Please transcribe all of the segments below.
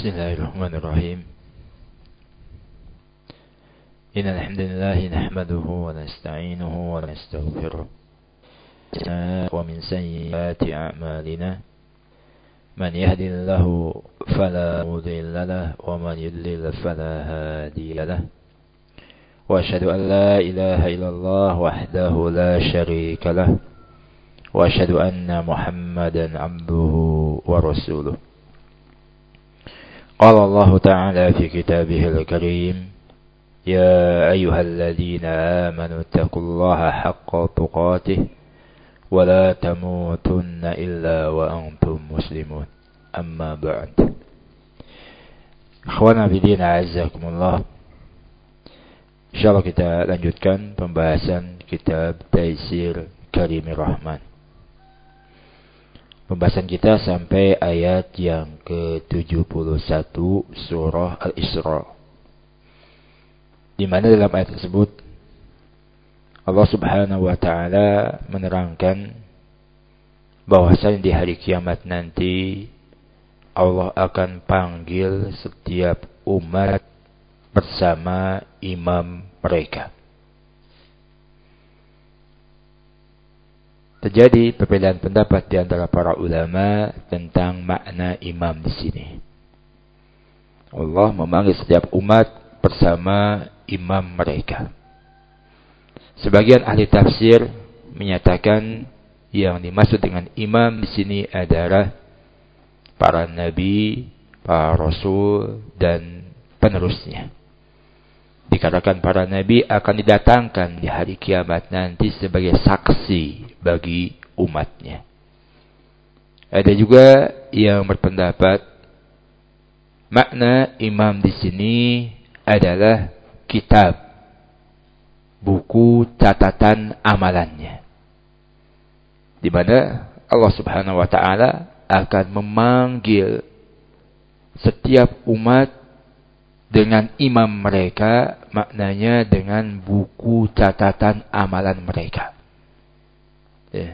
Bismillahirrahmanirrahim. Innal hamdalillah nahmaduhu wa nasta'inuhu wa nastaghfiruh. Wa min sayyiati a'malina man yahdihillahu fala mudilla lahu wa man yudlil fala hadiya lahu. Wa asyhadu an la ilaha illallah wahdahu la syarika lahu wa asyhadu anna Muhammadan 'abduhu wa rasuluh. قال الله تعالى في كتابه الكريم يا أيها الذين آمنوا اتقوا الله حق تقاته ولا تموتن إلا وأنتم مسلمون أما بعد. Akhwana bidin a'azzakumullah. Insyaallah kita lanjutkan pembahasan kitab Taisir Karimir Rahman. Pembahasan kita sampai ayat yang ke-71 surah Al-Isra. Di mana dalam ayat tersebut Allah Subhanahu wa taala menerangkan bahwasanya di hari kiamat nanti Allah akan panggil setiap umat bersama imam mereka. Terjadi perbedaan pendapat di antara para ulama tentang makna imam di sini. Allah memanggil setiap umat bersama imam mereka. Sebagian ahli tafsir menyatakan yang dimaksud dengan imam di sini adalah para nabi, para rasul dan penerusnya. Dikatakan para nabi akan didatangkan di hari kiamat nanti sebagai saksi bagi umatnya. Ada juga yang berpendapat makna imam di sini adalah kitab, buku catatan amalannya, di mana Allah Subhanahu wa taala akan memanggil setiap umat dengan imam mereka, maknanya dengan buku catatan amalan mereka. Ya.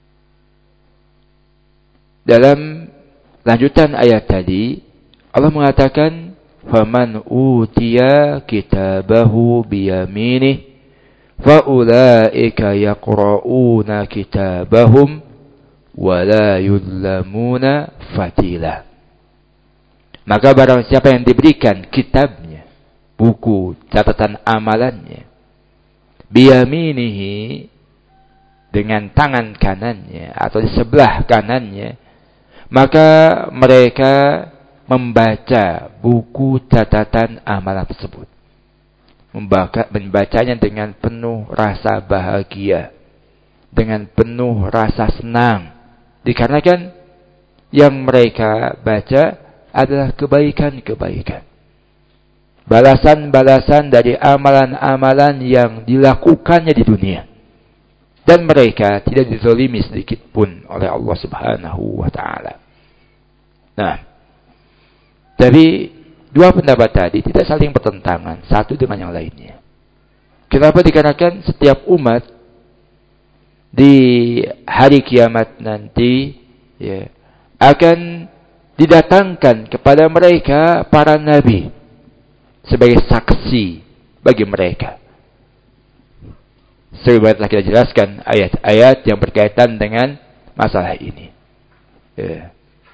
Dalam lanjutan ayat tadi, Allah mengatakan, "Faman utiya kitabahu biyaminih, faulaika yaqra'una kitabahum wa la yuzlamuna fatila." Maka barang siapa yang diberikan kitabnya, buku catatan amalannya, biyaminihi, dengan tangan kanannya atau di sebelah kanannya, maka mereka membaca buku catatan amalan tersebut. Membacanya dengan penuh rasa bahagia, dengan penuh rasa senang, dikarenakan yang mereka baca adalah kebaikan-kebaikan. Balasan-balasan dari amalan-amalan yang dilakukannya di dunia. Dan mereka tidak dizalimi sedikit pun oleh Allah Subhanahu wa taala. Nah, dari dua pendapat tadi tidak saling bertentangan satu dengan yang lainnya. Kenapa? Dikarenakan setiap umat di hari kiamat nanti ya, akan didatangkan kepada mereka para nabi sebagai saksi bagi mereka. Sebagaimana telah kita jelaskan ayat-ayat yang berkaitan dengan masalah ini. Ya.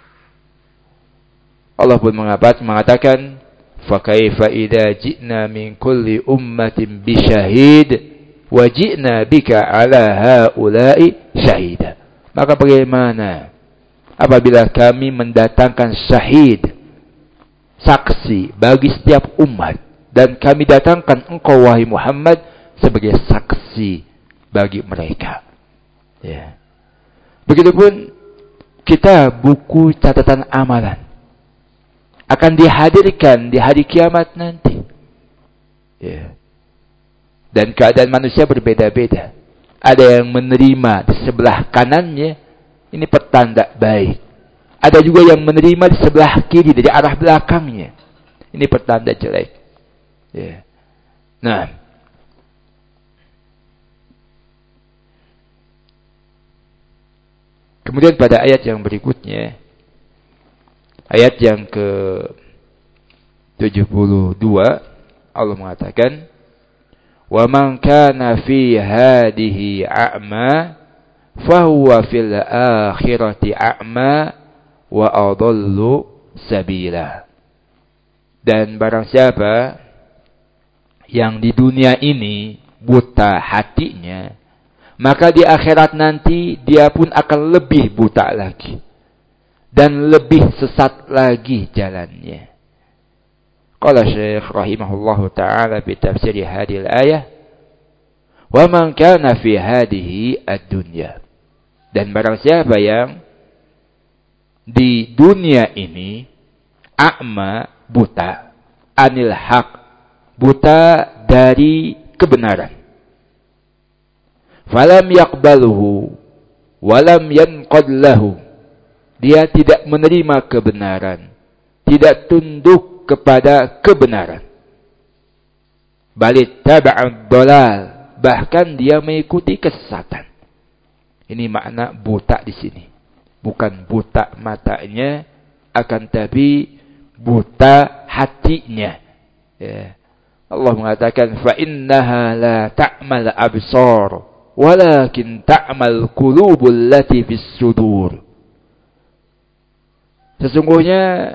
Allah pun mengatakan, فَكَيْفَ إِذَا جِئْنَا مِنْ كُلِّ أُمَّةٍ بِشَهِيدٍ وَجِئْنَا بِكَ عَلَى هَؤُلَاءِ شَهِيدًا. Maka bagaimana apabila kami mendatangkan syahid, saksi bagi setiap umat, dan kami datangkan engkau wahai Muhammad sebagai saksi bagi mereka. Ya. Begitupun kita buku catatan amalan akan dihadirkan di hari kiamat nanti. Ya. Dan keadaan manusia berbeda-beda. Ada yang menerima di sebelah kanannya, ini pertanda baik. Ada juga yang menerima di sebelah kiri, dari arah belakangnya. Ini pertanda jelek. Ya. Nah, kemudian pada ayat yang berikutnya, ayat yang ke Allah mengatakan, "Wa man kana fi hadhihi a'ma fahuwa fil akhirati a'ma wa adallu sabila." Dan barang siapa yang di dunia ini buta hatinya, maka di akhirat nanti dia pun akan lebih buta lagi dan lebih sesat lagi jalannya. Qala Syekh rahimahullahu taala bi tafsir hadhihi al-ayah, "Wa man kana fi hadhihi ad-dunya." Dan barang siapa yang di dunia ini a'ma, buta, anil haq, buta dari kebenaran, falam yaqbaluhu walam yanqad lahu, dia tidak menerima kebenaran, tidak tunduk kepada kebenaran, balit taba'ad dalal, bahkan dia mengikuti kesesatan. Ini makna buta di sini. Bukan buta matanya, akan tapi buta hatinya. Ya. Allah mengatakan, فَإِنَّهَا لَا تَعْمَلْ أَبْصَارُ وَلَكِنْ تَعْمَلْ قُلُوبُ الَّتِي فِي الصُّدُورِ. Sesungguhnya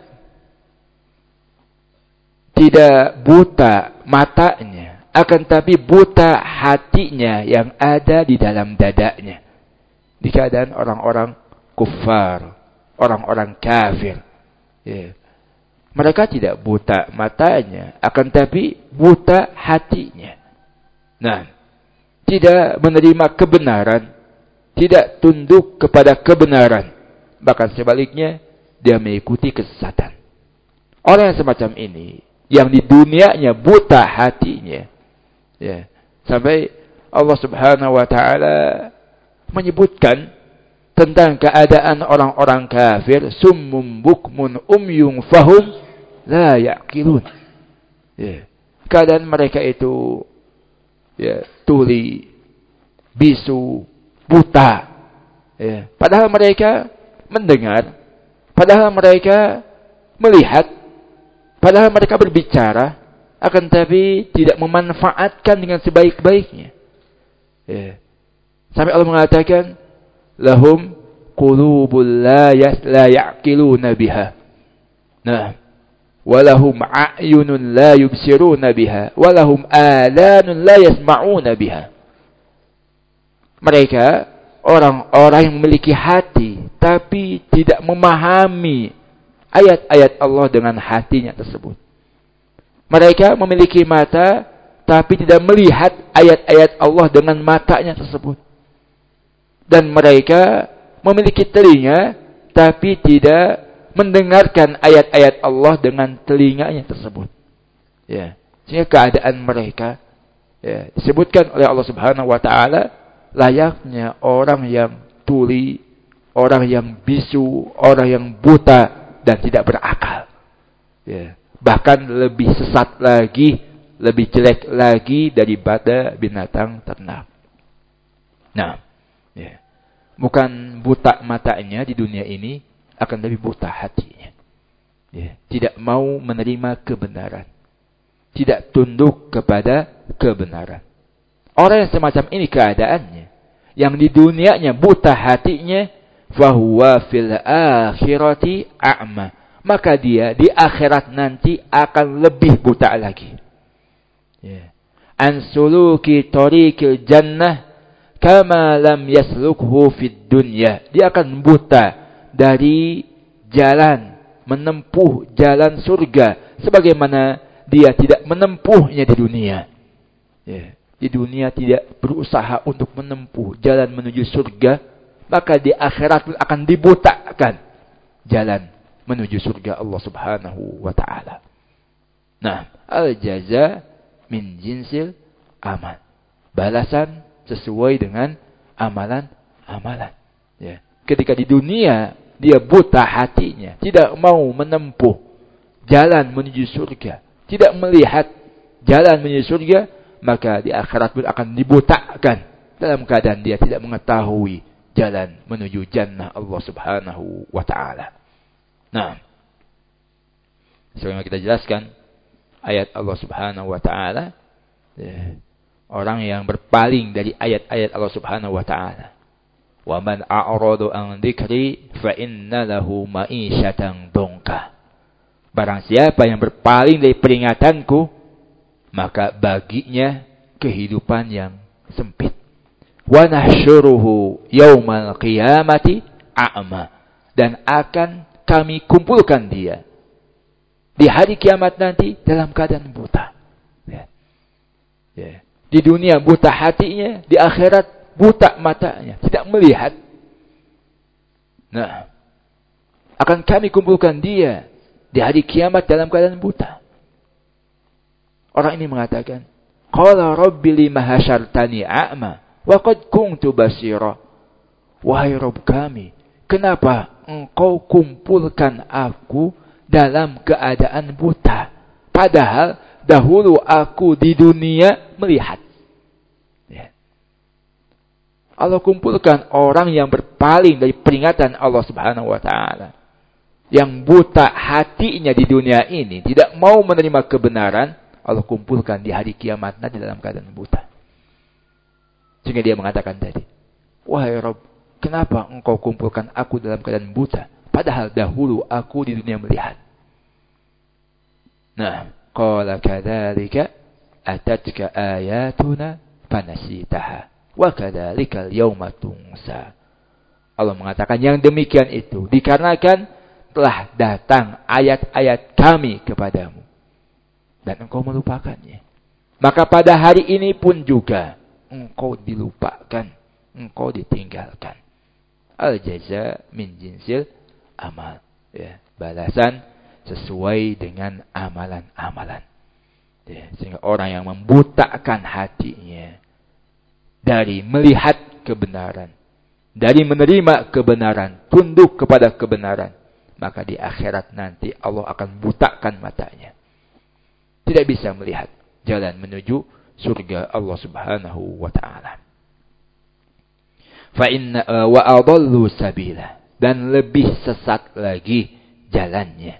tidak buta matanya, akan tapi buta hatinya yang ada di dalam dadanya. Di keadaan orang-orang kufar, orang-orang kafir. Ya. Mereka tidak buta matanya, akan tapi buta hatinya. Nah, tidak menerima kebenaran, tidak tunduk kepada kebenaran. Bahkan sebaliknya, dia mengikuti kesesatan. Orang yang semacam ini, yang di dunianya buta hatinya, ya, sampai Allah Subhanahu wa taala menyebutkan tentang keadaan orang-orang kafir, summum bukmun umyun fahum la ya'qilun. Ya. Keadaan mereka itu ya, tuli, bisu, buta. Ya. Padahal mereka mendengar, padahal mereka melihat, padahal mereka berbicara, akan tapi tidak memanfaatkan dengan sebaik-baiknya. Ya. Sampai Allah mengatakan, lahum qulubul la ya'qiluna biha. Nah, walahum a'yunun la yubsiruna biha, walahum alanun la yasma'una biha. Mereka orang-orang yang memiliki hati tapi tidak memahami ayat-ayat Allah dengan hatinya tersebut. Mereka memiliki mata tapi tidak melihat ayat-ayat Allah dengan matanya tersebut. Dan mereka memiliki telinga tapi tidak mendengarkan ayat-ayat Allah dengan telinganya tersebut. Ya, sehingga keadaan mereka ya, disebutkan oleh Allah Subhanahu wa taala layaknya orang yang tuli, orang yang bisu, orang yang buta dan tidak berakal. Ya, bahkan lebih sesat lagi, lebih jelek lagi daripada binatang ternak. Nah, ya, bukan buta matanya di dunia ini, akan lebih buta hatinya. Ya, tidak mau menerima kebenaran, tidak tunduk kepada kebenaran. Orang yang semacam ini keadaannya, yang di dunianya buta hatinya, fahuwa fil akhirati a'ma, maka dia di akhirat nanti akan lebih buta lagi. Ya. An suluki tariqil jannah kama lam yaslukhu fid dunya. Dia akan buta dari jalan, menempuh jalan surga sebagaimana dia tidak menempuhnya di dunia. Ya. Di dunia tidak berusaha untuk menempuh jalan menuju surga, maka di akhirat akan dibutakan jalan menuju surga Allah Subhanahu wa taala. Nah, al-jaza min jinsil amal. Balasan sesuai dengan amalan-amalan. Ya. Ketika di dunia dia buta hatinya, tidak mau menempuh jalan menuju surga, tidak melihat jalan menuju surga, maka di akhirat pun akan dibutakan dalam keadaan dia tidak mengetahui jalan menuju jannah Allah Subhanahu wa taala. Nah, sebagaimana kita jelaskan, ayat Allah Subhanahu wa taala, orang yang berpaling dari ayat-ayat Allah Subhanahu wa taala. Wa man a'radu an dzikri fa inna lahu ma'isyatan dongka. Barang siapa yang berpaling dari peringatanku, maka baginya kehidupan yang sempit. Wa nahsyuruhu yaumal qiyamati a'ma. Dan akan kami kumpulkan dia di hari kiamat nanti dalam keadaan buta. Di dunia buta hatinya, di akhirat buta matanya, tidak melihat. Nah, akan kami kumpulkan dia di hari kiamat dalam keadaan buta. Orang ini mengatakan, qala rabbi lima hasyartani a'ma wa qad kuntu basira. Wahai Rabb kami, kenapa engkau kumpulkan aku dalam keadaan buta, padahal dahulu aku di dunia melihat. Allah kumpulkan orang yang berpaling dari peringatan Allah Subhanahu wa taala, yang buta hatinya di dunia ini, tidak mau menerima kebenaran, Allah kumpulkan di hari kiamat nanti dalam keadaan buta. Sehingga dia mengatakan tadi, wahai Rabb, kenapa engkau kumpulkan aku dalam keadaan buta, padahal dahulu aku di dunia melihat. Nah, qala kadzalika atatka ayatuna fanasitaha wa kadzalika al-yauma tunsa. Allah mengatakan yang demikian itu dikarenakan telah datang ayat-ayat kami kepadamu dan engkau melupakannya. Maka pada hari ini pun juga engkau dilupakan, engkau ditinggalkan. Al-jaza min jinsil amal. Balasan sesuai dengan amalan-amalan. Sehingga orang yang membutakan hatinya dari melihat kebenaran, dari menerima kebenaran, tunduk kepada kebenaran, maka di akhirat nanti Allah akan butakan matanya. Tidak bisa melihat jalan menuju surga Allah Subhanahu wa taala. Fa inna wa adallu sabila, dan lebih sesat lagi jalannya.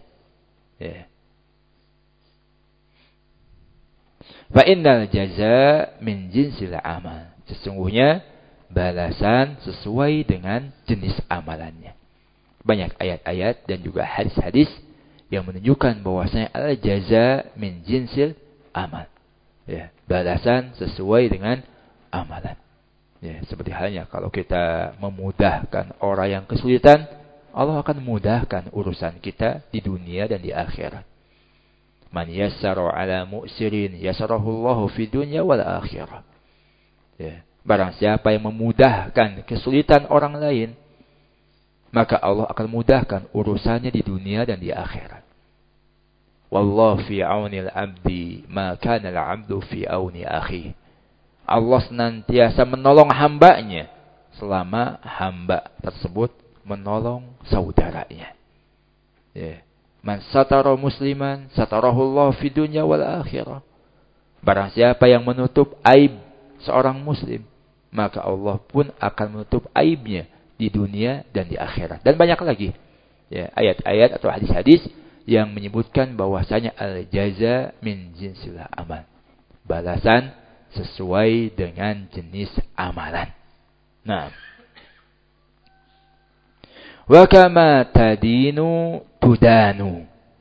Fa innal jazaa min jinsil amal. Sesungguhnya balasan sesuai dengan jenis amalannya. Banyak ayat-ayat dan juga hadis-hadis yang menunjukkan bahwasanya al-jazaa min jinsil amal. Balasan sesuai dengan amalan. Seperti halnya kalau kita memudahkan orang yang kesulitan, Allah akan memudahkan urusan kita di dunia dan di akhirat. Man yassara ala mu'sirin yassarahu Allahu fid dunya wal akhirah. Barang siapa yang memudahkan kesulitan orang lain, maka Allah akan mudahkan urusannya di dunia dan di akhirat. Wallahu fi aunil abdi ma kana al-'abdu fi auni akhihi. Allah senantiasa menolong hambanya selama hamba tersebut menolong saudaranya. Man satara musliman satarahu Allah fi dunya wal akhirah. Barang siapa yang menutup aib seorang muslim, maka Allah pun akan menutup aibnya di dunia dan di akhirat. Dan banyak lagi ayat-ayat atau hadis-hadis yang menyebutkan bahwasanya al-jaza min jinsil amal. Balasan sesuai dengan jenis amalan. Nah, wa kama tadinu tudanu.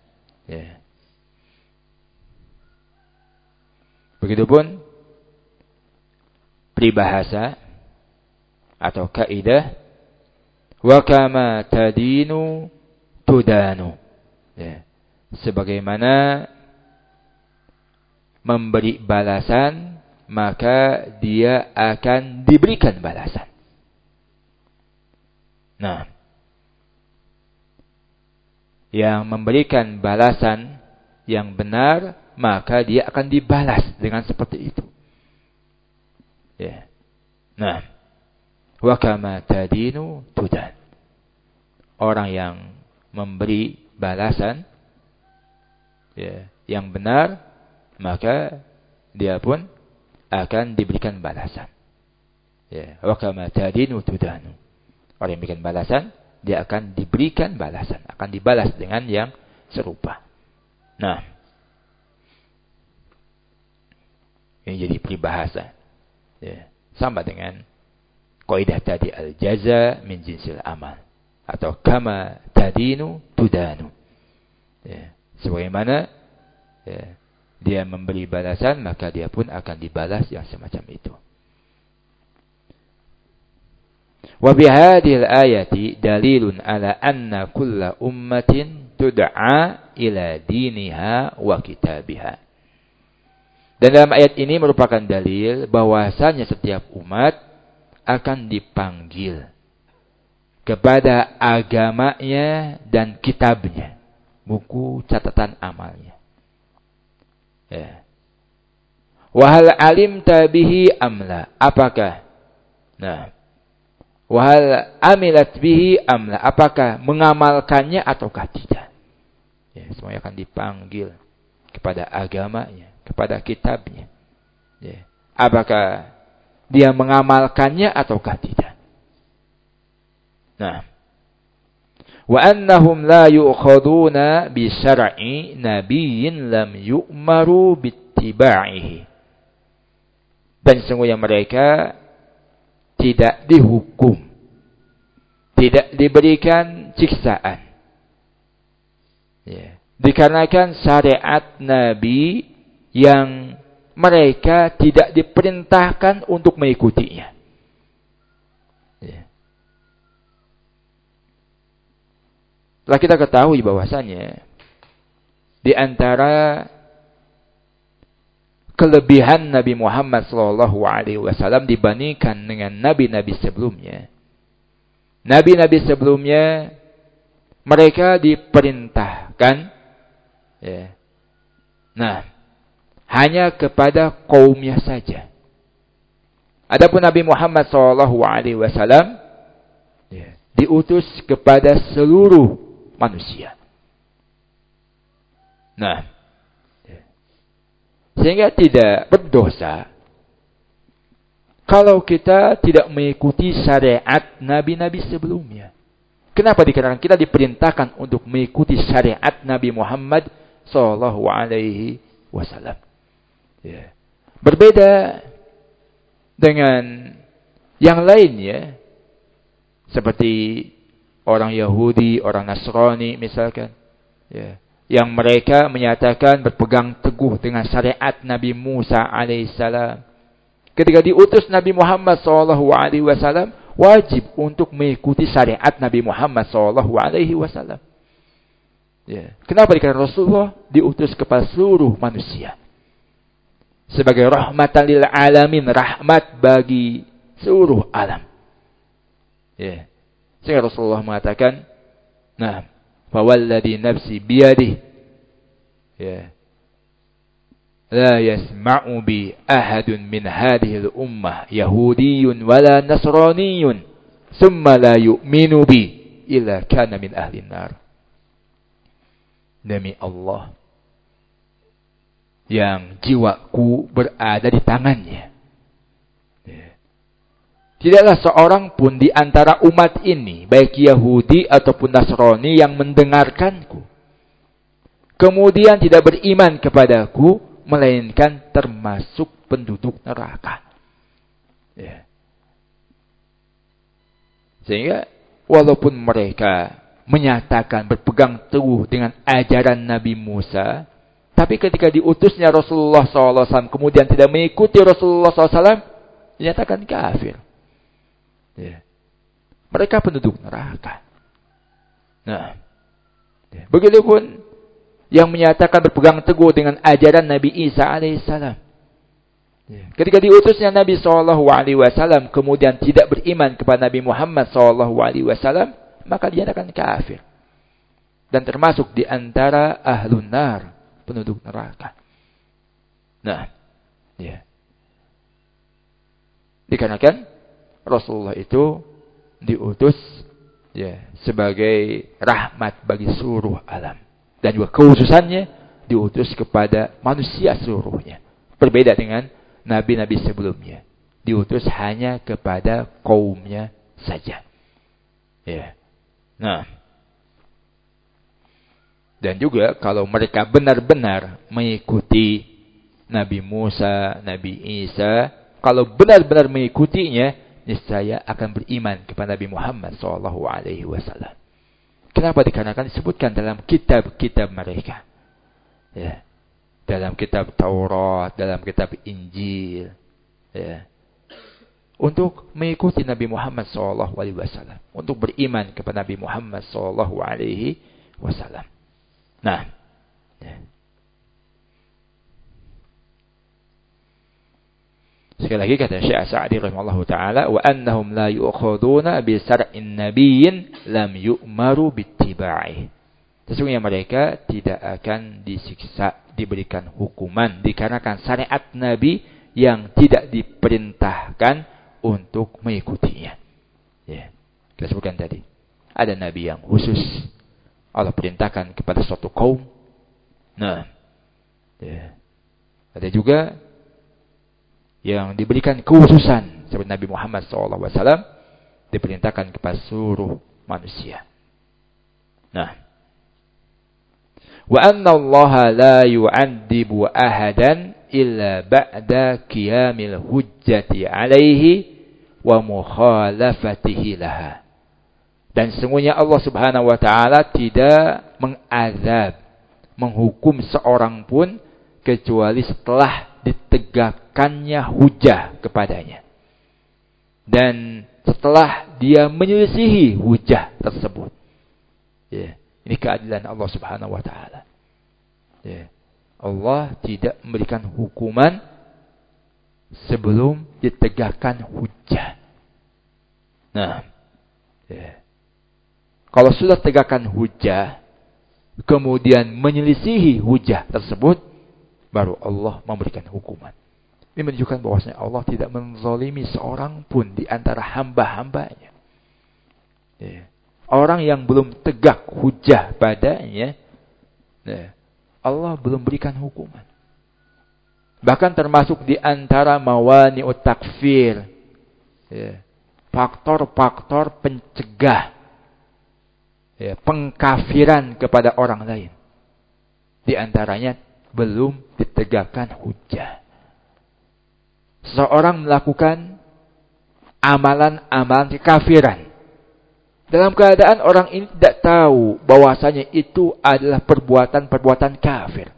Begitupun peribahasa atau kaidah wa kama tadinu tudanu. Sebagaimana memberi balasan, maka dia akan diberikan balasan. Nah, yang memberikan balasan yang benar, maka dia akan dibalas dengan seperti itu. Nah, wa kama tadinu tudan. Orang yang memberi balasan yang benar, maka dia pun akan diberikan balasan. Wa kama tadinu tudanu. Orang yang memberikan balasan, dia akan diberikan balasan, akan dibalas dengan yang serupa. Nah, Ini jadi peribahasa. Ya. Sama dengan kaidah tadi, al-jaza min jinsil amal. Atau kama tadinu tudanu. Ya. Sebagaimana ya, dia memberi balasan, maka dia pun akan dibalas yang semacam itu. Wa bihadhil ayati dalilun ala anna kulla ummatin tud'a ila diniha wa kitabiha. Dan dalam ayat ini merupakan dalil bahwasanya setiap umat akan dipanggil kepada agamanya dan kitabnya, buku catatan amalnya. Ya. Wahal alimta bihi amla, apakah? Nah, wahal amilat bihi amla, apakah mengamalkannya ataukah tidak? Ya, semuanya akan dipanggil kepada agamanya, kepada kitabnya. Ya. Apakah dia mengamalkannya ataukah tidak? Nah, wa annahum la yu'khaduna bi syar'i nabiyyin lam yu'maru bittiba'ihi. Dan sesungguhnya mereka tidak dihukum, tidak diberikan siksaan. Ya. Dikarenakan syariat Nabi yang mereka tidak diperintahkan untuk mengikutinya. Ya. Telah kita ketahui bahwasanya di antara kelebihan Nabi Muhammad SAW dibandingkan dengan nabi-nabi sebelumnya. Nabi-nabi sebelumnya mereka diperintahkan, ya, nah, hanya kepada kaumnya saja. Adapun Nabi Muhammad SAW ya, diutus kepada seluruh manusia. Nah, sehingga tidak berdosa kalau kita tidak mengikuti syariat nabi-nabi sebelumnya. Kenapa? Dikarenakan kita diperintahkan untuk mengikuti syariat Nabi Muhammad SAW. Ya. Berbeda dengan yang lainnya, seperti orang Yahudi, orang Nasrani misalkan, ya, yang mereka menyatakan berpegang teguh dengan syariat Nabi Musa alaihissalam. Ketika diutus Nabi Muhammad SAW, wajib untuk mengikuti syariat Nabi Muhammad SAW. Ya. Kenapa? Karena Rasulullah diutus kepada seluruh manusia sebagai rahmatan lil alamin, rahmat bagi seluruh alam. Ya. Sehingga Rasulullah mengatakan, nah, fawalladhi nafsi biyadih, ya, la yasma'u bi ahadun min hadhihi al-ummah yahudiyyun wala nasraniyyun thumma la yu'minu bi illa kana min ahli an-nar. Demi Allah yang jiwaku berada di tangannya, tidaklah seorang pun di antara umat ini, baik Yahudi ataupun Nasrani, yang mendengarkanku kemudian tidak beriman kepadaku, melainkan termasuk penduduk neraka. Ya. Sehingga walaupun mereka menyatakan berpegang teguh dengan ajaran Nabi Musa, tapi ketika diutusnya Rasulullah SAW kemudian tidak mengikuti Rasulullah SAW, dinyatakan kafir. Ya. Mereka penduduk neraka. Nah, ya. Begitupun yang menyatakan berpegang teguh dengan ajaran Nabi Isa alaihissalam. Ya. Ketika diutusnya Nabi SAW kemudian tidak beriman kepada Nabi Muhammad SAW, maka dinyatakan kafir. Dan termasuk di antara ahlun nar, penduduk neraka. Nah, ya. Dikarenakan Rasulullah itu diutus, ya, sebagai rahmat bagi seluruh alam. Dan juga khususannya diutus kepada manusia seluruhnya. Berbeda dengan nabi-nabi sebelumnya. Diutus hanya kepada kaumnya saja. Ya. Nah. Dan juga kalau mereka benar-benar mengikuti Nabi Musa, Nabi Isa, kalau benar-benar mengikutinya, niscaya akan beriman kepada Nabi Muhammad SAW. Kenapa? Dikarenakan disebutkan dalam kitab-kitab mereka. Ya. Dalam kitab Taurat, dalam kitab Injil. Ya. Untuk mengikuti Nabi Muhammad SAW. Untuk beriman kepada Nabi Muhammad SAW. Nah. Ya. Sekali lagi kata Syekh Sa'di rahimahullahu taala, wa annahum la yu'khaduna bi sar'in nabiyyin lam yu'maru bittiba'i. Sesungguhnya mereka tidak akan disiksa, diberikan hukuman dikarenakan syariat Nabi yang tidak diperintahkan untuk mengikutinya. Ya. Kita sebutkan tadi, ada nabi yang khusus Allah perintahkan kepada suatu kaum. Nah, ya. Ada juga yang diberikan kekhususan seperti Nabi Muhammad SAW diperintahkan kepada seluruh manusia. Nah, wa anna Allah la yu'adzibu ahadan illa ba'da qiyamil hujjati alaihi wa mukhalafatihi laha. Dan sesungguhnya Allah Subhanahu wa taala tidak mengazab, menghukum seorang pun kecuali setelah ditegakkannya hujah kepadanya. Dan setelah dia menyelisihi hujah tersebut. Ya, ini keadilan Allah Subhanahu wa taala. Ya. Allah tidak memberikan hukuman sebelum ditegakkan hujah. Nah, ya. Kalau sudah tegakkan hujah, kemudian menyelisihi hujah tersebut, baru Allah memberikan hukuman. Ini menunjukkan bahwasanya Allah tidak menzalimi seorang pun di antara hamba-hambanya. Ya. Orang yang belum tegak hujah padanya, ya, Allah belum berikan hukuman. Bahkan termasuk di antara mawani'ut takfir, ya, faktor-faktor pencegah, ya, pengkafiran kepada orang lain. Di antaranya belum ditegakkan hujah. Seorang melakukan amalan-amalan kekafiran dalam keadaan orang ini tidak tahu bahwasanya itu adalah perbuatan-perbuatan kafir.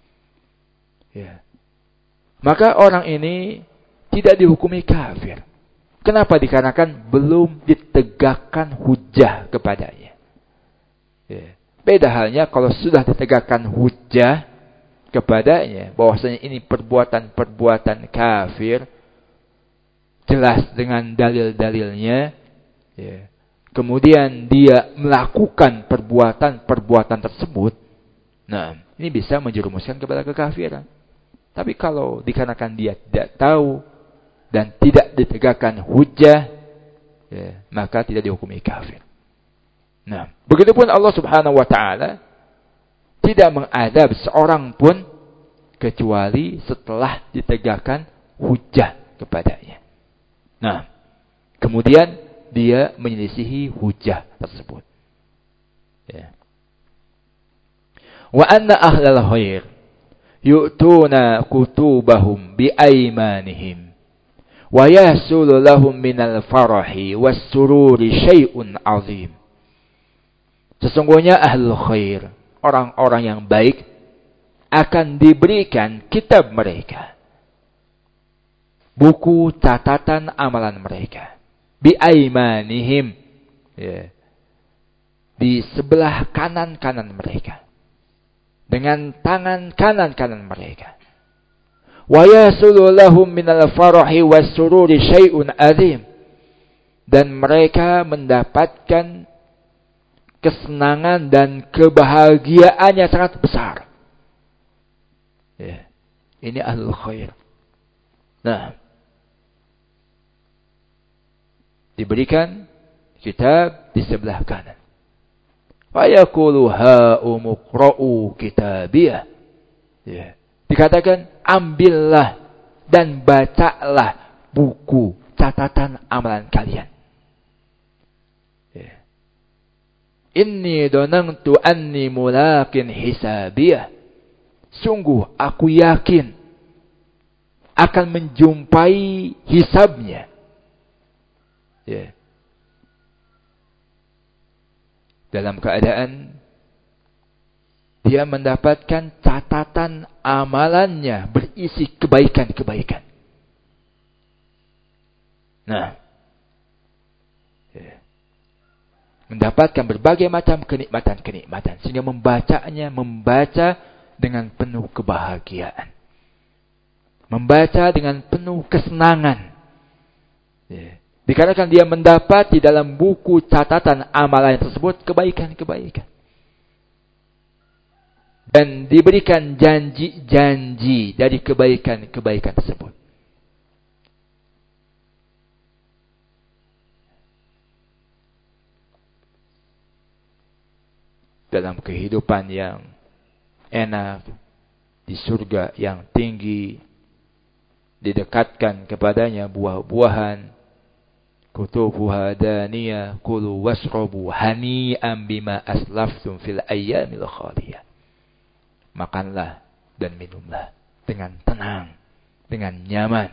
Ya. Maka orang ini tidak dihukumi kafir. Kenapa? Dikarenakan belum ditegakkan hujah kepadanya. Ya. Beda halnya kalau sudah ditegakkan hujah kepadanya bahwasanya ini perbuatan-perbuatan kafir, jelas dengan dalil-dalilnya, ya. Kemudian dia melakukan perbuatan-perbuatan tersebut, nah, ini bisa menjerumuskan kepada kekafiran. Tapi kalau dikarenakan dia tidak tahu dan tidak ditegakkan hujah, ya, maka tidak dihukumi kafir. Nah, begitupun Allah Subhanahu wa taala tidak mengadab seorang pun kecuali setelah ditegakkan hujah kepadanya. Nah, kemudian dia menyelisihi hujah tersebut. Ya. Wa anna ahlal khair yu'tuna kutubahum biaimanihim wa yahsulu lahum minal farahi was sururi syai'un azim. Sesungguhnya ahlul khair, orang-orang yang baik, akan diberikan kitab mereka, buku catatan amalan mereka, biaimanihim, ya, di sebelah kanan-kanan mereka, dengan tangan kanan-kanan mereka. Wa yasulu lahum minal farahi was sururi syai'un azim, dan mereka mendapatkan kesenangan dan kebahagiaan yang sangat besar. Ya. Ini ahlul khair. Nah, diberikan kitab di sebelah kanan. Wa yaqulu ha'umuqra'u kitabiyah. Ya. Dikatakan, ambillah dan bacalah buku catatan amalan kalian. Inni donangtu anni mulaqin hisabiyah. Sungguh aku yakin akan menjumpai hisabnya. Ya. Dalam keadaan dia mendapatkan catatan amalannya berisi kebaikan-kebaikan. Nah, ya. Mendapatkan berbagai macam kenikmatan-kenikmatan, sehingga membaca dengan penuh kebahagiaan, membaca dengan penuh kesenangan. Ya. Dikarenakan dia mendapat di dalam buku catatan amalan tersebut kebaikan-kebaikan. Dan diberikan janji-janji dari kebaikan-kebaikan tersebut. Dalam kehidupan yang enak, di surga yang tinggi, didekatkan kepadanya buah-buahan, kutubuha daniyah, kulu wasrobu hani'an bima aslaftum fil ayyamil khaliyah. Makanlah dan minumlah dengan tenang, dengan nyaman.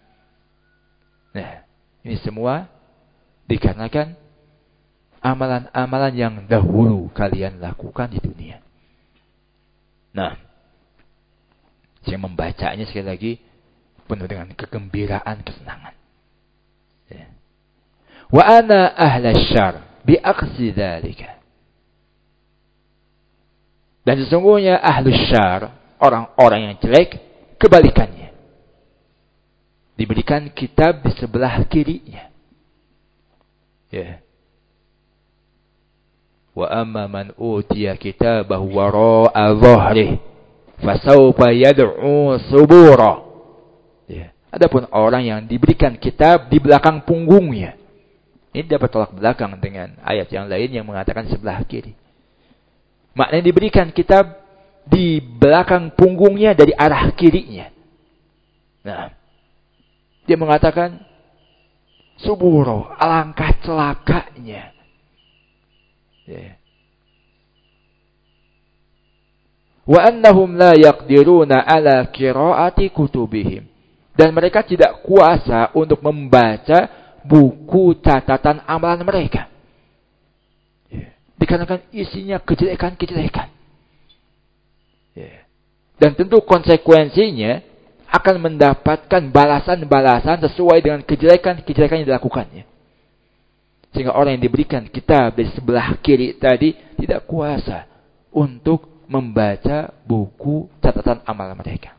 Nah, ini semua dikarenakan amalan-amalan yang dahulu kalian lakukan di dunia. Nah, saya membacanya sekali lagi penuh dengan kegembiraan, kesenangan. Ya. Wa ana ahla syarr bi aqsi dzalika. Dan sesungguhnya ahlu syarr, orang-orang yang jelek, kebalikannya. Diberikan kitab di sebelah kirinya. Ya. Wa amma man utiya kitabahu wara'a dhahrihi fasawfa yad'u subura. Ya. Adapun orang yang diberikan kitab di belakang punggungnya, ini dapat tolak belakang dengan ayat yang lain yang mengatakan sebelah kiri. Maknanya diberikan kitab di belakang punggungnya dari arah kirinya. Nah, dia mengatakan suburo, alangkah celakanya. Ya. Wa annahum la yaqdiruna ala qiraati kutubihim. Dan mereka tidak kuasa untuk membaca buku catatan amalan mereka. Ya. Dikarenakan isinya kejelekan-kejelekan. Ya. Dan tentu konsekuensinya akan mendapatkan balasan-balasan sesuai dengan kejelekan-kejelekan yang dilakukannya. Sehingga orang yang diberikan kitab dari sebelah kiri tadi tidak kuasa untuk membaca buku catatan amal mereka.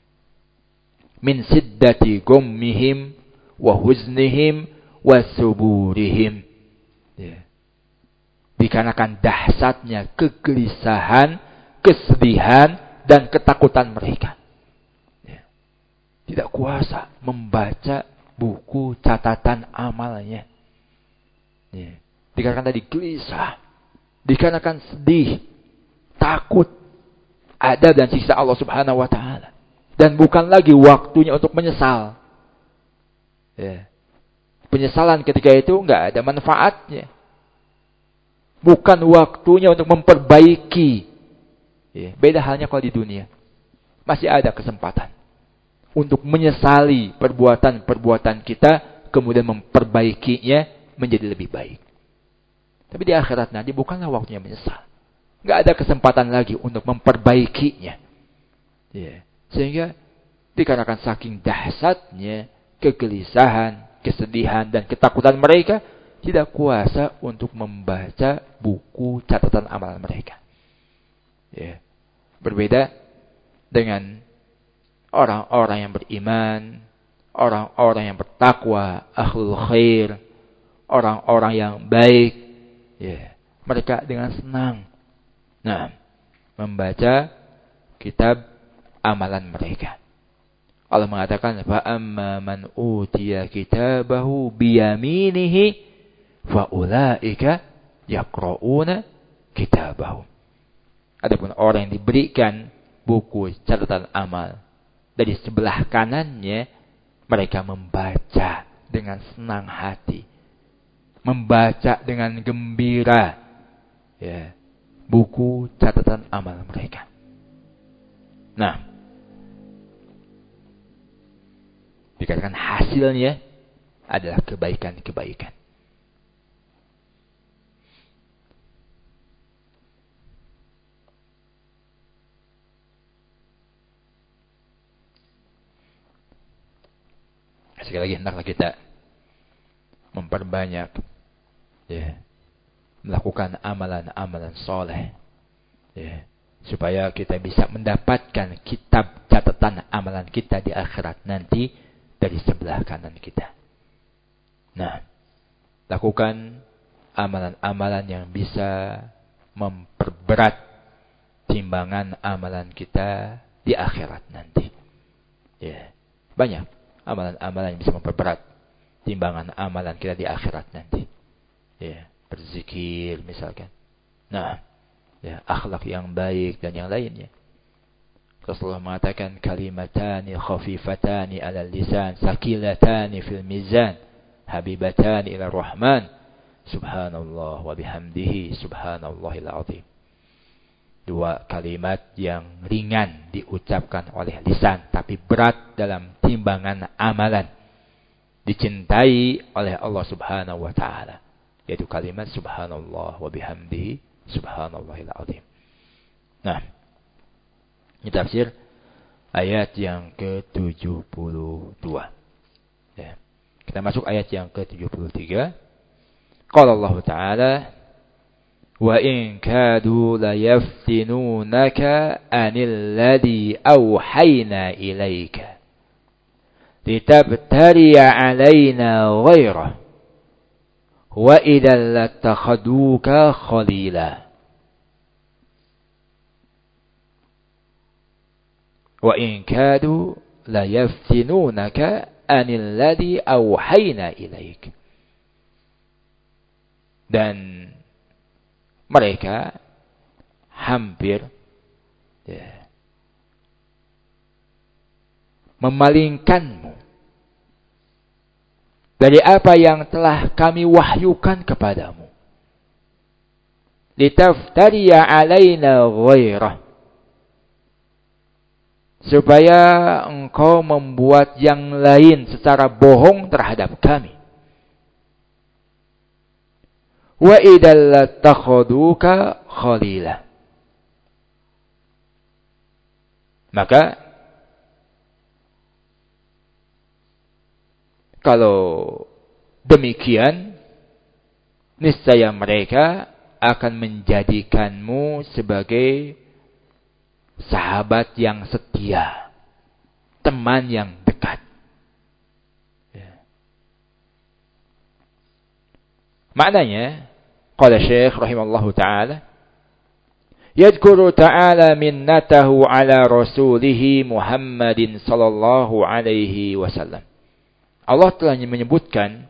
Min siddati gummihim wa huznihim wa suburihim. Ya. Dikarenakan dahsyatnya kegelisahan, kesedihan, dan ketakutan mereka. Ya. Tidak kuasa membaca buku catatan amalnya. Ya. Dikarenakan tadi gelisah, dikarenakan sedih, takut, adab dan siksa Allah Subhanahu wa taala. Dan bukan lagi waktunya untuk menyesal. Ya. Penyesalan ketika itu enggak ada manfaatnya. Bukan waktunya untuk memperbaiki. Ya. Beda halnya kalau di dunia. Masih ada kesempatan untuk menyesali perbuatan-perbuatan kita, kemudian memperbaikinya menjadi lebih baik. Tapi di akhirat nanti bukanlah waktunya menyesal. Enggak ada kesempatan lagi untuk memperbaikinya. Ya. Sehingga dikarenakan saking dahsyatnya kegelisahan, kesedihan, dan ketakutan mereka, tidak kuasa untuk membaca buku catatan amalan mereka. Ya. Berbeda dengan orang-orang yang beriman, orang-orang yang bertakwa, ahlul khair, orang-orang yang baik. Ya. Mereka dengan senang membaca kitab amalan mereka. Allah mengatakan, fa amma man utiya kitabahu biyaminihi fa ulaika yaqra'una kitabahu. Adapun orang yang diberikan buku catatan amal dari sebelah kanannya, mereka membaca dengan senang hati, membaca dengan gembira, ya, buku catatan amal mereka. Nah, Dikatakan hasilnya adalah kebaikan-kebaikan. Sekali lagi hendaklah kita memperbanyak melakukan amalan-amalan soleh supaya kita bisa mendapatkan kitab catatan amalan kita di akhirat nanti dari sebelah kanan kita. Nah, lakukan amalan-amalan yang bisa memperberat timbangan amalan kita di akhirat nanti. Banyak amalan-amalan yang bisa memperberat timbangan amalan kita di akhirat nanti. Berzikir misalkan. Nah, akhlak yang baik dan yang lainnya. Rasulullah mengatakan kalimatani khafifatani 'alal lisan, sakilatani fil mizan, habibatani ila rahman, subhanallah wa bihamdihi subhanallahil azim. Dua kalimat yang ringan diucapkan oleh lisan tapi berat dalam timbangan amalan, dicintai oleh Allah Subhanahu wa taala, yaitu kalimat subhanallah wa bihamdihi subhanallahil azim. Nah, ini tafsir ayat yang ke-72. Kita masuk ayat yang ke-73. Qala Allah Ta'ala, wa in kadu la yaftinunaka anil ladzi awhayna ilaika litabtari 'alaina ghairah wa idzal latakhaduka khalila. Wa in kadu la yaftinunaka anil ladzi awhayna ilaika. Dan mereka hampir memalingkanmu dari apa yang telah kami wahyukan kepadamu. Litaftariya 'alaina ghairah, supaya engkau membuat yang lain secara bohong terhadap kami. Wa idzal latakhaduka khalila. Maka kalau demikian, niscaya mereka akan menjadikanmu sebagai sahabat yang setia, teman yang dekat. Maknanya, qala Syekh rahimallahu ta'ala, yadhkuru ta'ala minnatahu ala rasulih Muhammadin sallallahu alaihi wasallam. Allah telah menyebutkan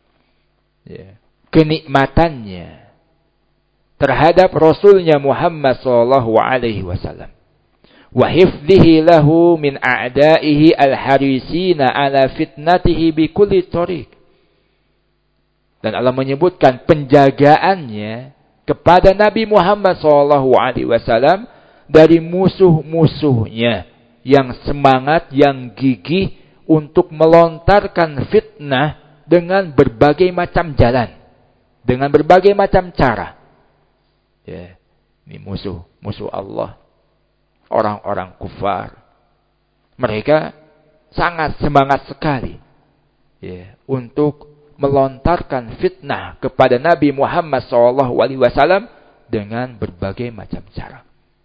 kenikmatannya terhadap Rasulnya Muhammad sallallahu alaihi wasallam. Wa hifdhihi lahu min a'da'ihi al-harisina ala fitnatihi bi kulli tariq. Dan Allah menyebutkan penjagaannya kepada Nabi Muhammad SAW dari musuh-musuhnya yang semangat, yang gigih untuk melontarkan fitnah dengan berbagai macam jalan, dengan berbagai macam cara. Ini musuh Allah, orang-orang kufar. Mereka sangat semangat sekali untuk melontarkan fitnah kepada Nabi Muhammad SAW dengan berbagai macam cara.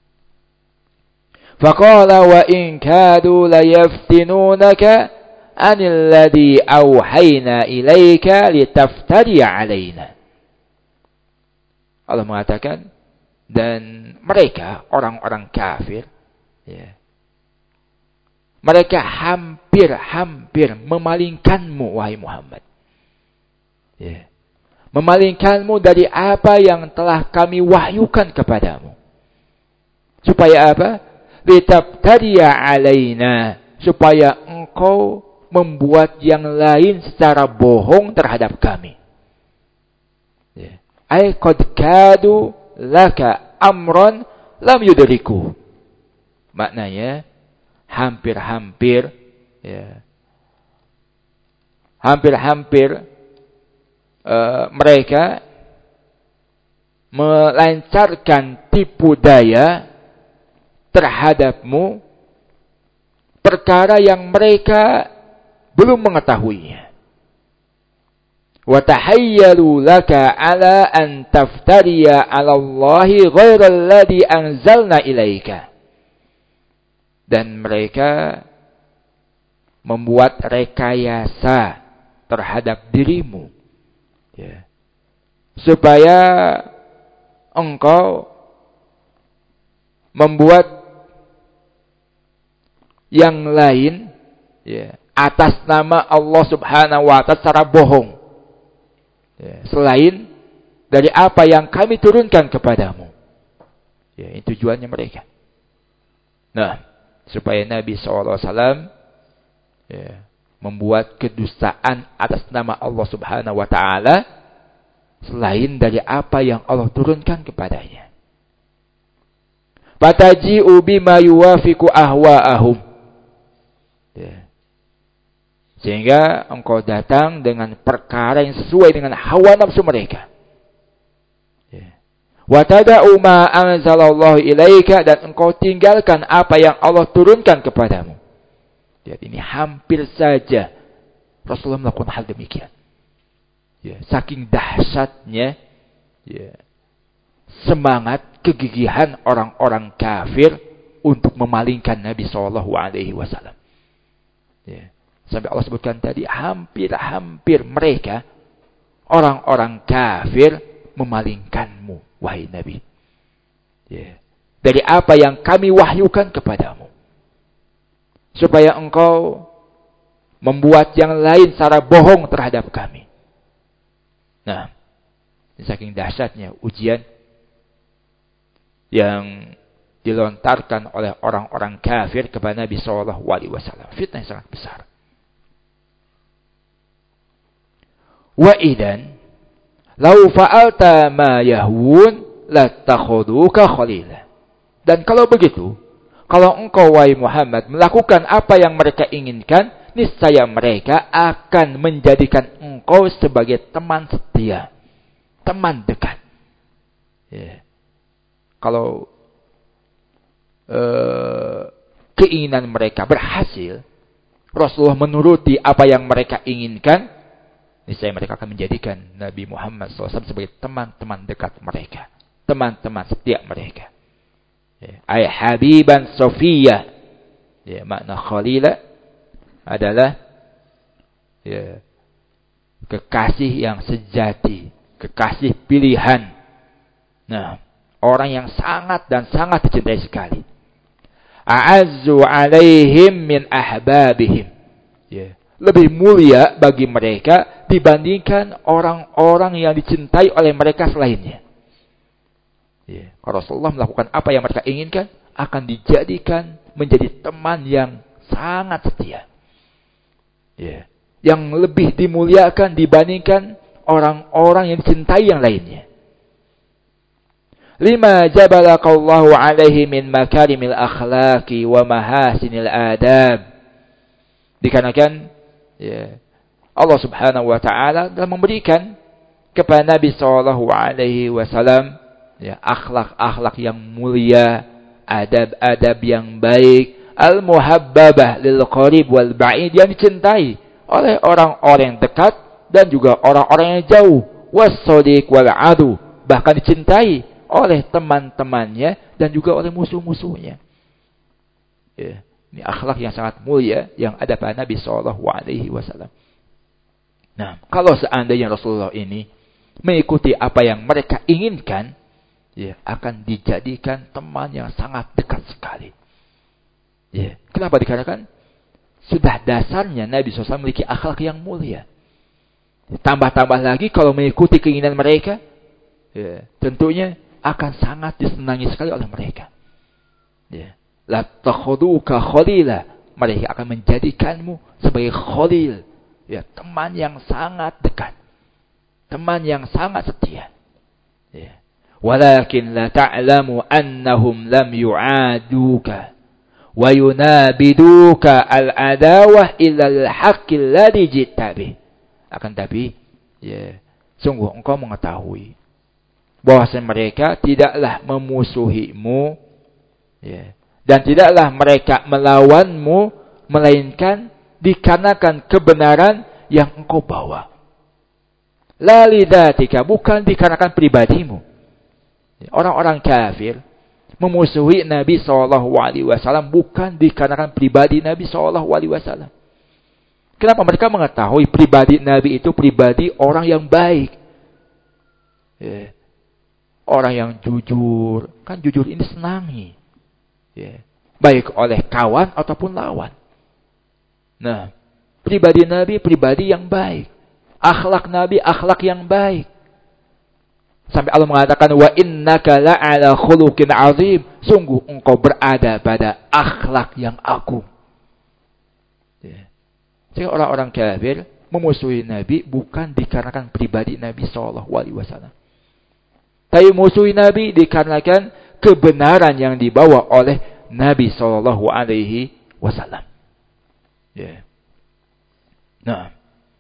Faqala wa in kadu la yaftinunaka anil ladzi awhayna ilaika litaftari 'alaina. Allah mengatakan, dan mereka orang-orang kafir mereka hampir memalingkanmu wahai Muhammad. Memalingkanmu dari apa yang telah kami wahyukan kepadamu. Supaya apa? Litabtariya 'alaina, supaya engkau membuat yang lain secara bohong terhadap kami. Ay qad kadu laka amran lam yudriku. Maknanya hampir-hampir hampir-hampir mereka melancarkan tipu daya terhadapmu perkara yang mereka belum mengetahuinya. Wa tahayyalu laka ala an taftariya 'ala Allahi ghairal ladzi anzalna ilaika. Dan mereka membuat rekayasa terhadap dirimu, ya, supaya engkau membuat yang lain, ya, atas nama Allah Subhanahu wa ta'ala secara bohong, ya, selain dari apa yang kami turunkan kepadamu. Ya, itu tujuannya mereka. Nah, supaya Nabi SAW, ya, membuat kedustaan atas nama Allah Subhanahu wa ta'ala selain dari apa yang Allah turunkan kepadanya. Fataji'u bima yuwafiqu ahwa'ahum. Ya. Sehingga engkau datang dengan perkara yang sesuai dengan hawa nafsu mereka. Ya. Wa tada'u ma anzalallahu ilaika, dan engkau tinggalkan apa yang Allah turunkan kepadamu. Ya, ini hampir saja Rasulullah melakukan hal demikian. Ya, saking dahsyatnya, ya, semangat kegigihan orang-orang kafir untuk memalingkan Nabi SAW. Ya. Sampai Allah sebutkan tadi, hampir-hampir mereka, orang-orang kafir, memalingkanmu, wahai Nabi. Ya. Dari apa yang kami wahyukan kepadamu. Supaya engkau membuat yang lain secara bohong terhadap kami. Nah, saking dahsyatnya ujian yang dilontarkan oleh orang-orang kafir kepada Nabi SAW. Fitnah yang sangat besar. Wa idan lau fa'alta ma yahwun latakhuduka khalila. Dan kalau begitu, kalau engkau wahai Muhammad melakukan apa yang mereka inginkan, niscaya mereka akan menjadikan engkau sebagai teman setia, teman dekat. Ya. Kalau keinginan mereka berhasil, Rasulullah menuruti apa yang mereka inginkan, niscaya mereka akan menjadikan Nabi Muhammad SAW sebagai teman-teman dekat mereka, teman-teman setia mereka. Ay habiban sofiyah. Ya, makna khalila adalah, ya, kekasih yang sejati, kekasih pilihan. Nah, orang yang sangat dan sangat dicintai sekali. A'azzu alaihim min ahbabihim. Ya, lebih mulia bagi mereka dibandingkan orang-orang yang dicintai oleh mereka selainnya. Ya, Rasulullah melakukan apa yang mereka inginkan, akan dijadikan menjadi teman yang sangat setia. Ya, yang lebih dimuliakan dibandingkan orang-orang yang dicintai yang lainnya. Lima jabalakallahu alaihi min makarimil akhlaqi wa mahasinil adab. Dikarenakan, ya, Allah Subhanahu wa ta'ala telah memberikan kepada Nabi SAW, ya, akhlak-akhlak yang mulia, adab-adab yang baik, al-muhabbabah lil qarib wal ba'id, yang dicintai oleh orang-orang yang dekat dan juga orang-orang yang jauh, was-sadiq wal adu, bahkan dicintai oleh teman-temannya dan juga oleh musuh-musuhnya. Ya, ini akhlak yang sangat mulia yang ada pada Nabi SAW. Nah, kalau seandainya Rasulullah ini mengikuti apa yang mereka inginkan, ya, akan dijadikan teman yang sangat dekat sekali. Ya, kenapa? Dikarenakan sudah dasarnya Nabi SAW memiliki akhlak yang mulia. Tambah-tambah lagi kalau mengikuti keinginan mereka, ya, tentunya akan sangat disenangi sekali oleh mereka. Ya, la takhuduka khalila, mereka akan menjadikanmu sebagai khalil, ya, teman yang sangat dekat, teman yang sangat setia. Ya. Walakin la ta'lamu annahum lam yu'aduka wa yunabiduka al-adawah illa al-haqqi alladhi ji'ta bih. Akan tapi, ya, sungguh engkau mengetahui bahwasanya mereka tidaklah memusuhimu, ya, dan tidaklah mereka melawanmu, melainkan dikarenakan kebenaran yang engkau bawa. La lidzatika, bukan dikarenakan pribadimu. Orang-orang kafir memusuhi Nabi SAW bukan dikarenakan pribadi Nabi SAW. Kenapa? Mereka mengetahui pribadi Nabi itu pribadi orang yang baik. Ya. Orang yang jujur. Kan jujur ini senangi. Ya. Baik oleh kawan ataupun lawan. Nah, pribadi Nabi pribadi yang baik. Akhlak Nabi akhlak yang baik. Sampai Allah mengatakan, wa innaka la'ala khuluqin azim. Sungguh engkau berada pada akhlak yang agung. Ya. Sehingga orang-orang kafir memusuhi Nabi bukan dikarenakan pribadi Nabi SAW. Tapi musuhi Nabi dikarenakan kebenaran yang dibawa oleh Nabi SAW. Ya. Nah.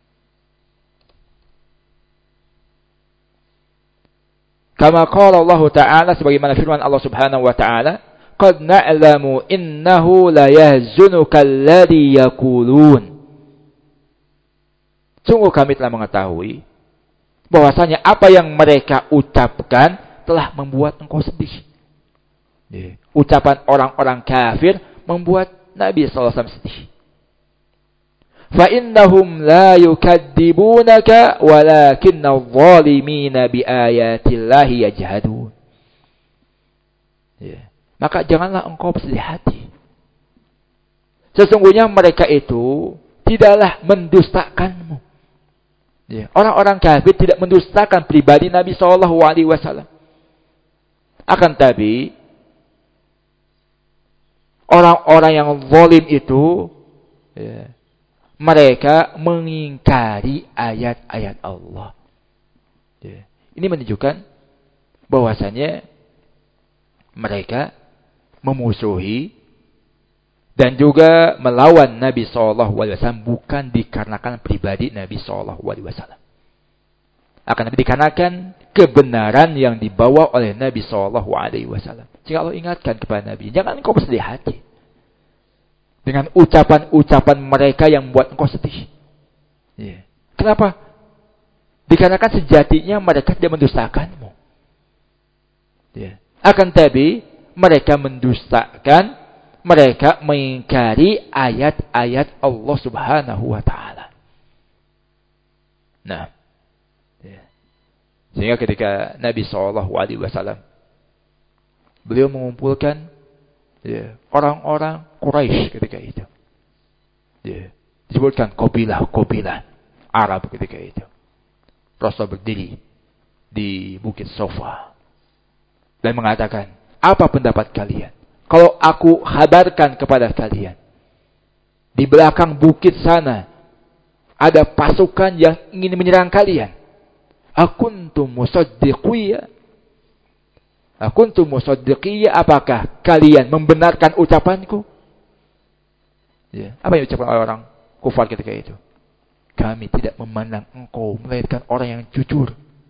Kama qala Allah Ta'ala, sebagaimana firman Allah Subhanahu wa Ta'ala, qad na'lamu innahu la yahzunuka alladhi yaqulun. Sungguh kami telah mengetahui bahwasanya apa yang mereka ucapkan telah membuat engkau sedih. Ucapan orang-orang kafir membuat Nabi SAW sedih. Fa innahum la yukadzibunaka walakinna adh-dhalimina biayatillahi yajhadun. Maka janganlah engkau bersedih hati. Sesungguhnya mereka itu tidaklah mendustakanmu. Orang-orang kafir tidak mendustakan pribadi Nabi SAW. Akan tapi orang-orang yang zalim itu, mereka mengingkari ayat-ayat Allah. Ini menunjukkan bahwasanya mereka memusuhi dan juga melawan Nabi SAW bukan dikarenakan pribadi Nabi SAW. Akan tapi dikarenakan kebenaran yang dibawa oleh Nabi SAW. Jika Allah ingatkan kepada Nabi, jangan engkau bersedih hati dengan ucapan-ucapan mereka yang membuat engkau sedih. Kenapa? Dikarenakan sejatinya mereka tidak mendustakanmu. Akan tapi mereka mendustakan, mereka mengingkari ayat-ayat Allah Subhanahu wa Ta'ala. Nah, sehingga ketika Nabi SAW beliau mengumpulkan orang-orang Quraisy ketika itu, disebutkan kabilah-kabilah Arab ketika itu, Rasul berdiri di Bukit Sofa dan mengatakan, apa pendapat kalian kalau aku kabarkan kepada kalian, di belakang bukit sana ada pasukan yang ingin menyerang kalian? Akuntum musaddiqiyya? Akuntum musaddiqiyya? Apakah kalian membenarkan ucapanku? Apa yang ucapkan oleh orang kufar ketika itu? Kami tidak memandang engkau melainkan orang yang jujur.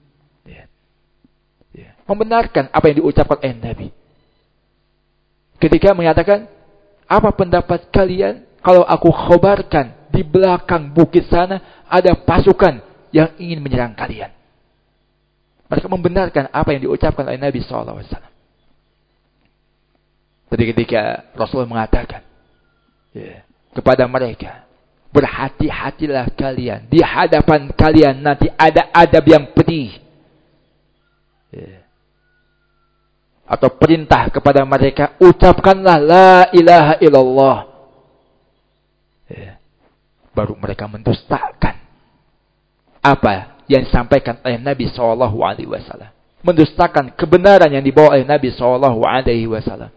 Membenarkan apa yang diucapkan oleh Nabi. Ketika menyatakan, apa pendapat kalian kalau aku khabarkan di belakang bukit sana ada pasukan yang ingin menyerang kalian? Mereka membenarkan apa yang diucapkan oleh Nabi SAW. Jadi ketika Rasul mengatakan kepada mereka, berhati-hatilah kalian, di hadapan kalian nanti ada adab yang pedih. Atau perintah kepada mereka, ucapkanlah la ilaha illallah. Baru mereka mendustakan apa yang disampaikan oleh Nabi SAW. Mendustakan kebenaran yang dibawa oleh Nabi SAW.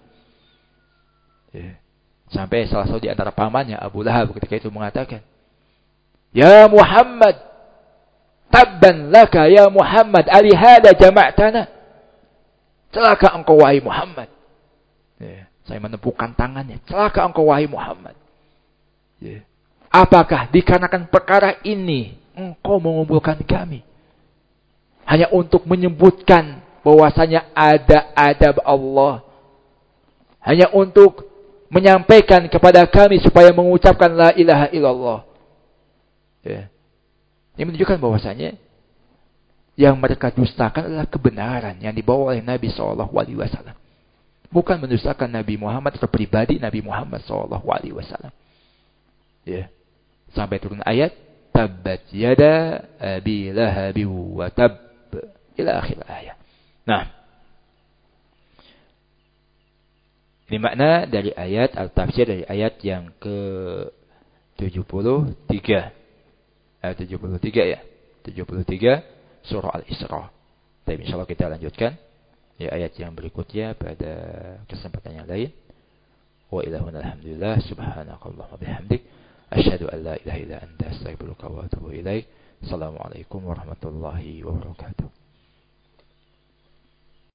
Sampai salah satu di antara pamannya, Abu Lahab, ketika itu mengatakan, ya Muhammad, tabban laka ya Muhammad, alihada jama'tana. Celaka engkau wahai Muhammad. Saya menepukkan tangannya. Celaka engkau wahai Muhammad. Apakah dikarenakan perkara ini engkau mengumpulkan kami? Hanya untuk menyebutkan bahwasanya ada adab Allah. Hanya untuk menyampaikan kepada kami supaya mengucapkan la ilaha illallah. Ya. Ini menunjukkan bahwasanya yang mereka dustakan adalah kebenaran yang dibawa oleh Nabi SAW. Bukan mendustakan Nabi Muhammad atau pribadi Nabi Muhammad SAW. Ya. Sampai turun ayat, tabbat yada abi lahabi wa tab, ila akhir ayat. Nah, ini makna dari ayat, al-tafsir dari ayat yang ke-73. Ayat 73 ya. 73 surah Al-Isra. Tapi insyaallah kita lanjutkan ya ayat yang berikutnya pada kesempatan yang lain. Wa ilahuna alhamdulillah subhanakallahumma bihamdik asyhadu an la ilaha illa anta astaghfiruka wa atubu ilaik. Assalamualaikum warahmatullahi wabarakatuh.